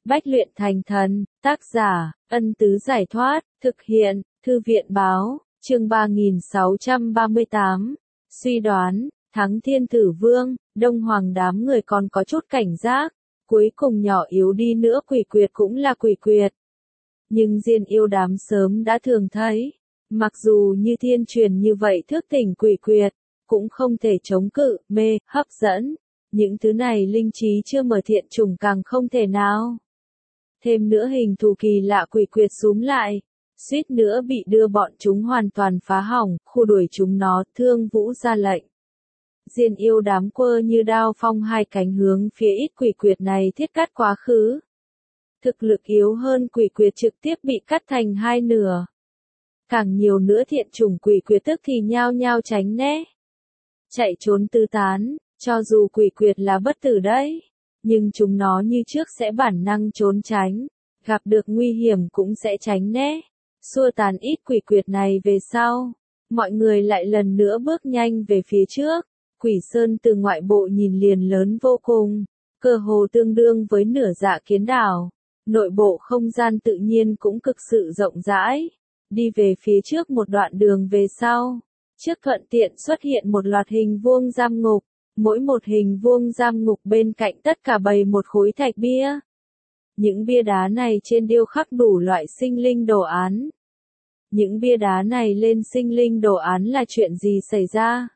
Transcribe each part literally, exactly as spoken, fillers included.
Bách luyện thành thần, tác giả, Ân Tứ Giải Thoát, thực hiện, Thư viện Báo, chương ba nghìn sáu trăm ba mươi tám. Suy đoán, thắng Thiên Tử Vương, Đông Hoàng đám người còn có chút cảnh giác, cuối cùng nhỏ yếu đi nữa quỷ quyệt cũng là quỷ quyệt. Nhưng Diên Yêu đám sớm đã thường thấy, mặc dù như thiên truyền như vậy thức tỉnh quỷ quyệt, cũng không thể chống cự, mê, hấp dẫn. Những thứ này linh trí chưa mở thiện chủng càng không thể nào. Thêm nữa hình thù kỳ lạ quỷ quyệt xúm lại, suýt nữa bị đưa bọn chúng hoàn toàn phá hỏng, khu đuổi chúng nó, Thương Vũ ra lệnh. Diên Yêu đám quơ như đao phong hai cánh hướng phía ít quỷ quyệt này thiết cắt quá khứ. Thực lực yếu hơn quỷ quyệt trực tiếp bị cắt thành hai nửa. Càng nhiều nữa thiện chủng quỷ quyệt tức thì nhao nhao tránh né. Chạy trốn tứ tán, cho dù quỷ quyệt là bất tử đấy, nhưng chúng nó như trước sẽ bản năng trốn tránh, gặp được nguy hiểm cũng sẽ tránh né. Xua tàn ít quỷ quyệt này về sau, mọi người lại lần nữa bước nhanh về phía trước. Quỷ Sơn từ ngoại bộ nhìn liền lớn vô cùng, cơ hồ tương đương với nửa dạ kiến đảo. Nội bộ không gian tự nhiên cũng cực sự rộng rãi. Đi về phía trước một đoạn đường về sau, trước thuận tiện xuất hiện một loạt hình vuông giam ngục, mỗi một hình vuông giam ngục bên cạnh tất cả bày một khối thạch bia. Những bia đá này trên điêu khắc đủ loại sinh linh đồ án. Những bia đá này lên sinh linh đồ án là chuyện gì xảy ra?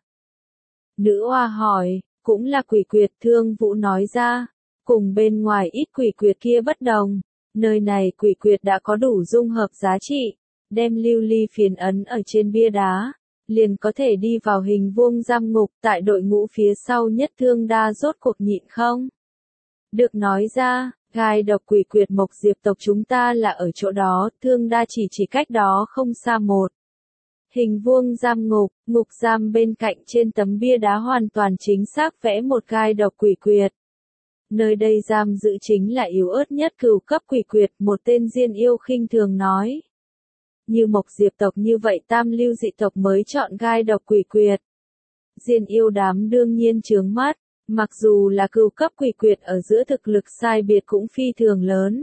Nữ oa hỏi, cũng là quỷ quyệt, Thương Vũ nói ra, cùng bên ngoài ít quỷ quyệt kia bất đồng, nơi này quỷ quyệt đã có đủ dung hợp giá trị, đem lưu ly phiến ấn ở trên bia đá, liền có thể đi vào hình vuông giam ngục. Tại đội ngũ phía sau nhất Thương Đa rốt cuộc nhịn không được nói ra, gai độc quỷ quyệt Mộc Diệp tộc chúng ta là ở chỗ đó. Thương Đa chỉ chỉ cách đó không xa một hình vuông giam ngục, ngục giam bên cạnh trên tấm bia đá hoàn toàn chính xác vẽ một gai độc quỷ quyệt. Nơi đây giam giữ chính là yếu ớt nhất cửu cấp quỷ quyệt, một tên Diên Yêu khinh thường nói. Như Mộc Diệp tộc như vậy tam lưu dị tộc mới chọn gai độc quỷ quyệt. Diên Yêu đám đương nhiên chướng mắt, mặc dù là cửu cấp quỷ quyệt ở giữa thực lực sai biệt cũng phi thường lớn.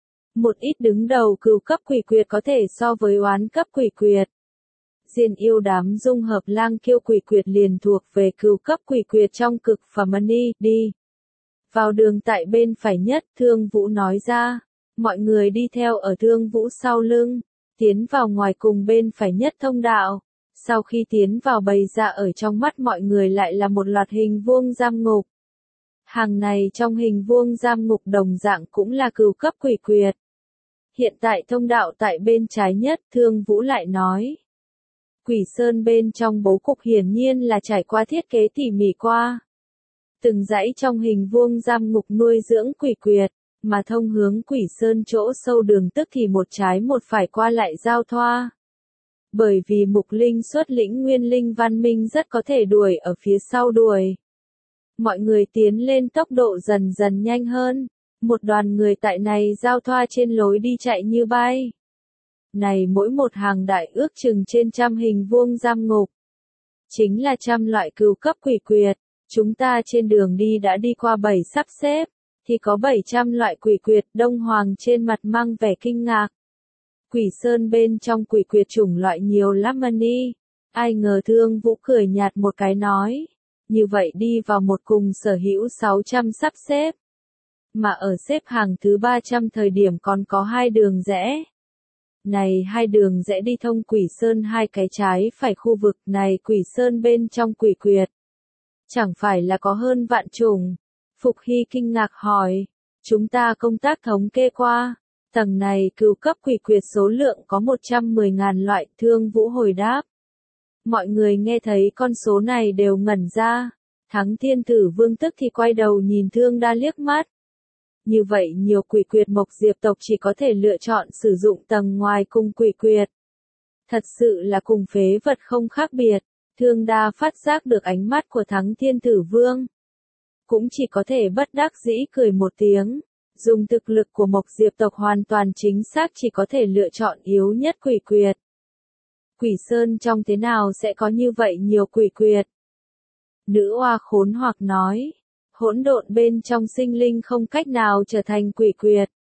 Một ít đứng đầu cửu cấp quỷ quyệt có thể so với oán cấp quỷ quyệt. Diên Yêu đám dung hợp lang kiêu quỷ quyệt liền thuộc về cửu cấp quỷ quyệt trong cực phẩm mani, đi. Vào đường tại bên phải nhất, Thương Vũ nói ra, mọi người đi theo ở Thương Vũ sau lưng, tiến vào ngoài cùng bên phải nhất thông đạo. Sau khi tiến vào bày ra ở trong mắt mọi người lại là một loạt hình vuông giam ngục. Hàng này trong hình vuông giam ngục đồng dạng cũng là cửu cấp quỷ quyệt. Hiện tại thông đạo tại bên trái nhất, Thương Vũ lại nói. Quỷ Sơn bên trong bố cục hiển nhiên là trải qua thiết kế tỉ mỉ qua. Từng dãy trong hình vuông giam ngục nuôi dưỡng quỷ quyệt, mà thông hướng Quỷ Sơn chỗ sâu đường tức thì một trái một phải qua lại giao thoa. Bởi vì Mục Linh xuất lĩnh Nguyên Linh văn minh rất có thể đuổi ở phía sau đuổi. Mọi người tiến lên tốc độ dần dần nhanh hơn, một đoàn người tại này giao thoa trên lối đi chạy như bay. Này mỗi một hàng đại ước chừng trên trăm hình vuông giam ngục. Chính là trăm loại cửu cấp quỷ quyệt. Chúng ta trên đường đi đã đi qua bảy sắp xếp, thì có bảy trăm loại quỷ quyệt. Đông Hoàng trên mặt mang vẻ kinh ngạc. Quỷ Sơn bên trong quỷ quyệt chủng loại nhiều lắm mani. Ai ngờ Thương Vũ cười nhạt một cái nói. Như vậy đi vào một cùng sở hữu sáu trăm sắp xếp. Mà ở xếp hàng thứ ba trăm thời điểm còn có hai đường rẽ. Này hai đường rẽ đi thông Quỷ Sơn hai cái trái phải khu vực này Quỷ Sơn bên trong quỷ quyệt. Chẳng phải là có hơn vạn chủng. Phục Hy kinh ngạc hỏi. Chúng ta công tác thống kê qua. Tầng này cửu cấp quỷ quyệt số lượng có một trăm mười nghìn loại. Thương Vũ hồi đáp. Mọi người nghe thấy con số này đều ngẩn ra. Thắng Thiên Tử Vương tức thì quay đầu nhìn Thương Đa liếc mắt. Như vậy nhiều quỷ quyệt Mộc Diệp tộc chỉ có thể lựa chọn sử dụng tầng ngoài cùng quỷ quyệt. Thật sự là cùng phế vật không khác biệt. Thương Đa phát giác được ánh mắt của Thắng Thiên Tử Vương. Cũng chỉ có thể bất đắc dĩ cười một tiếng. Dùng thực lực của Mộc Diệp tộc hoàn toàn chính xác chỉ có thể lựa chọn yếu nhất quỷ quyệt. Quỷ Sơn trong thế nào sẽ có như vậy nhiều quỷ quyệt? Nữ oa khốn hoặc nói. Hỗn độn bên trong sinh linh không cách nào trở thành quỷ quyệt.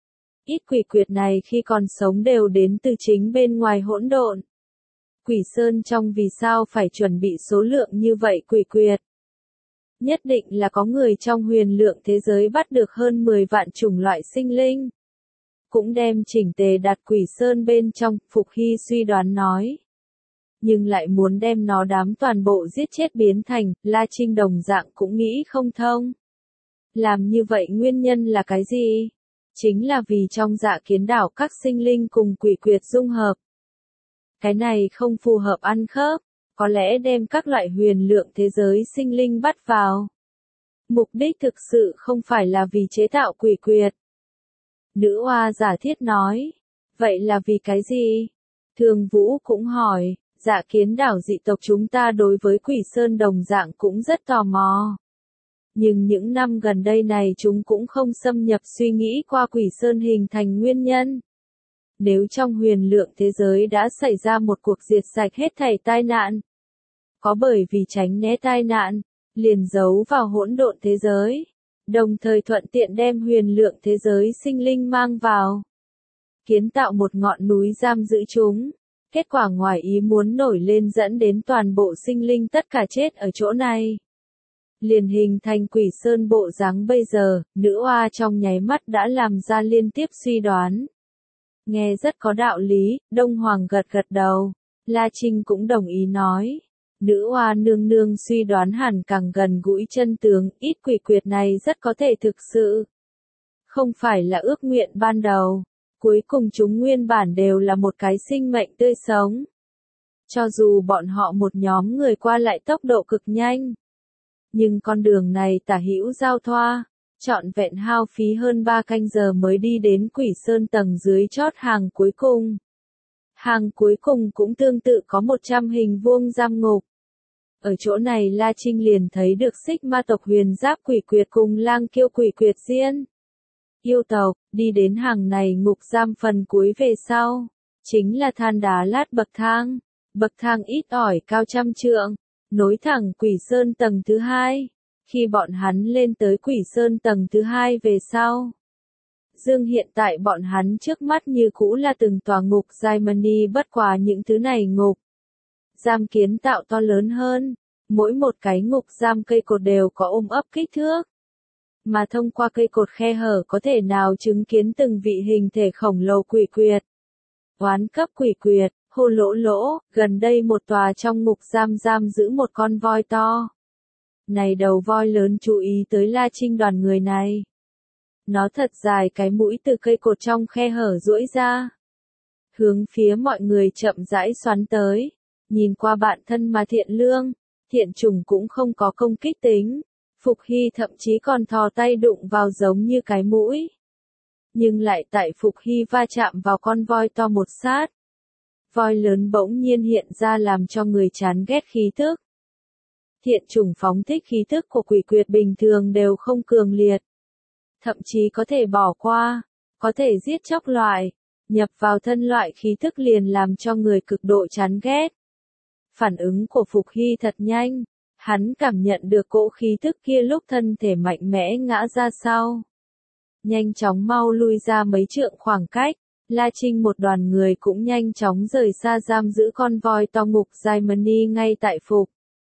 Ít quỷ quyệt này khi còn sống đều đến từ chính bên ngoài hỗn độn. Quỷ Sơn trong vì sao phải chuẩn bị số lượng như vậy quỷ quyệt? Nhất định là có người trong huyền lượng thế giới bắt được hơn mười vạn chủng loại sinh linh. Cũng đem chỉnh tề đặt Quỷ Sơn bên trong, Phục Hy suy đoán nói. Nhưng lại muốn đem nó đám toàn bộ giết chết biến thành, La Trinh đồng dạng cũng nghĩ không thông. Làm như vậy nguyên nhân là cái gì? Chính là vì trong Dạ Kiến đảo các sinh linh cùng quỷ quyệt dung hợp. Cái này không phù hợp ăn khớp, có lẽ đem các loại huyền lượng thế giới sinh linh bắt vào. Mục đích thực sự không phải là vì chế tạo quỷ quyệt. Nữ oa giả thiết nói, vậy là vì cái gì? Thường Vũ cũng hỏi, Dạ Kiến đảo dị tộc chúng ta đối với Quỷ Sơn đồng dạng cũng rất tò mò. Nhưng những năm gần đây này chúng cũng không xâm nhập suy nghĩ qua Quỷ Sơn hình thành nguyên nhân. Nếu trong huyền lượng thế giới đã xảy ra một cuộc diệt sạch hết thảy tai nạn, có bởi vì tránh né tai nạn, liền giấu vào hỗn độn thế giới, đồng thời thuận tiện đem huyền lượng thế giới sinh linh mang vào, kiến tạo một ngọn núi giam giữ chúng. Kết quả ngoài ý muốn nổi lên dẫn đến toàn bộ sinh linh tất cả chết ở chỗ này. Liền hình thành Quỷ Sơn bộ dáng bây giờ, nữ oa trong nháy mắt đã làm ra liên tiếp suy đoán. Nghe rất có đạo lý, Đông Hoàng gật gật đầu. La Trinh cũng đồng ý nói. Nữ oa nương nương suy đoán hẳn càng gần gũi chân tướng, ít quỷ quyệt này rất có thể thực sự. Không phải là ước nguyện ban đầu. Cuối cùng chúng nguyên bản đều là một cái sinh mệnh tươi sống. Cho dù bọn họ một nhóm người qua lại tốc độ cực nhanh. Nhưng con đường này tả hữu giao thoa, trọn vẹn hao phí hơn ba canh giờ mới đi đến Quỷ Sơn tầng dưới chót hàng cuối cùng. Hàng cuối cùng cũng tương tự có một trăm hình vuông giam ngục. Ở chỗ này La Trinh liền thấy được xích ma tộc huyền giáp quỷ quyệt cùng lang kiêu quỷ quyệt diễn. Yêu tộc, đi đến hàng này ngục giam phần cuối về sau, chính là than đá lát bậc thang, bậc thang ít ỏi cao trăm trượng, nối thẳng Quỷ Sơn tầng thứ hai. Khi bọn hắn lên tới Quỷ Sơn tầng thứ hai về sau, dương hiện tại bọn hắn trước mắt như cũ là từng tòa ngục Diamond, bất quá những thứ này ngục giam kiến tạo to lớn hơn, mỗi một cái ngục giam cây cột đều có ôm ấp kích thước. Mà thông qua cây cột khe hở có thể nào chứng kiến từng vị hình thể khổng lồ quỷ quyệt. Oán cấp quỷ quyệt, hô lỗ lỗ, gần đây một tòa trong ngục giam giam giữ một con voi to. Này đầu voi lớn chú ý tới La Trinh đoàn người này. Nó thật dài cái mũi từ cây cột trong khe hở duỗi ra. Hướng phía mọi người chậm rãi xoắn tới. Nhìn qua bạn thân mà thiện lương, thiện trùng cũng không có công kích tính. Phục Hy thậm chí còn thò tay đụng vào giống như cái mũi. Nhưng lại tại Phục Hy va chạm vào con voi to một sát. Voi lớn bỗng nhiên hiện ra làm cho người chán ghét khí thức. Thiện trùng phóng thích khí thức của quỷ quyệt bình thường đều không cường liệt. Thậm chí có thể bỏ qua, có thể giết chóc loại, nhập vào thân loại khí thức liền làm cho người cực độ chán ghét. Phản ứng của Phục Hy thật nhanh. Hắn cảm nhận được cỗ khí thức kia lúc thân thể mạnh mẽ ngã ra sau. Nhanh chóng mau lui ra mấy trượng khoảng cách, La Trinh một đoàn người cũng nhanh chóng rời xa giam giữ con voi to ngục Diamond ngay tại Phục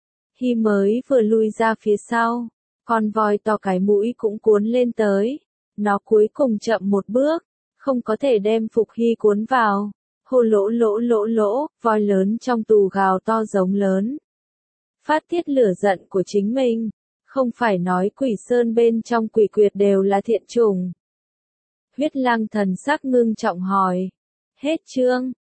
Hy mới vừa lui ra phía sau, con voi to cái mũi cũng cuốn lên tới. Nó cuối cùng chậm một bước, không có thể đem Phục Hy cuốn vào. Hô lỗ lỗ lỗ lỗ, voi lớn trong tù gào to giống lớn. Phát tiết lửa giận của chính mình, không phải nói Quỷ Sơn bên trong quỷ quyệt đều là thiện chủng. Huyết Lang thần sắc ngưng trọng hỏi. Hết chương.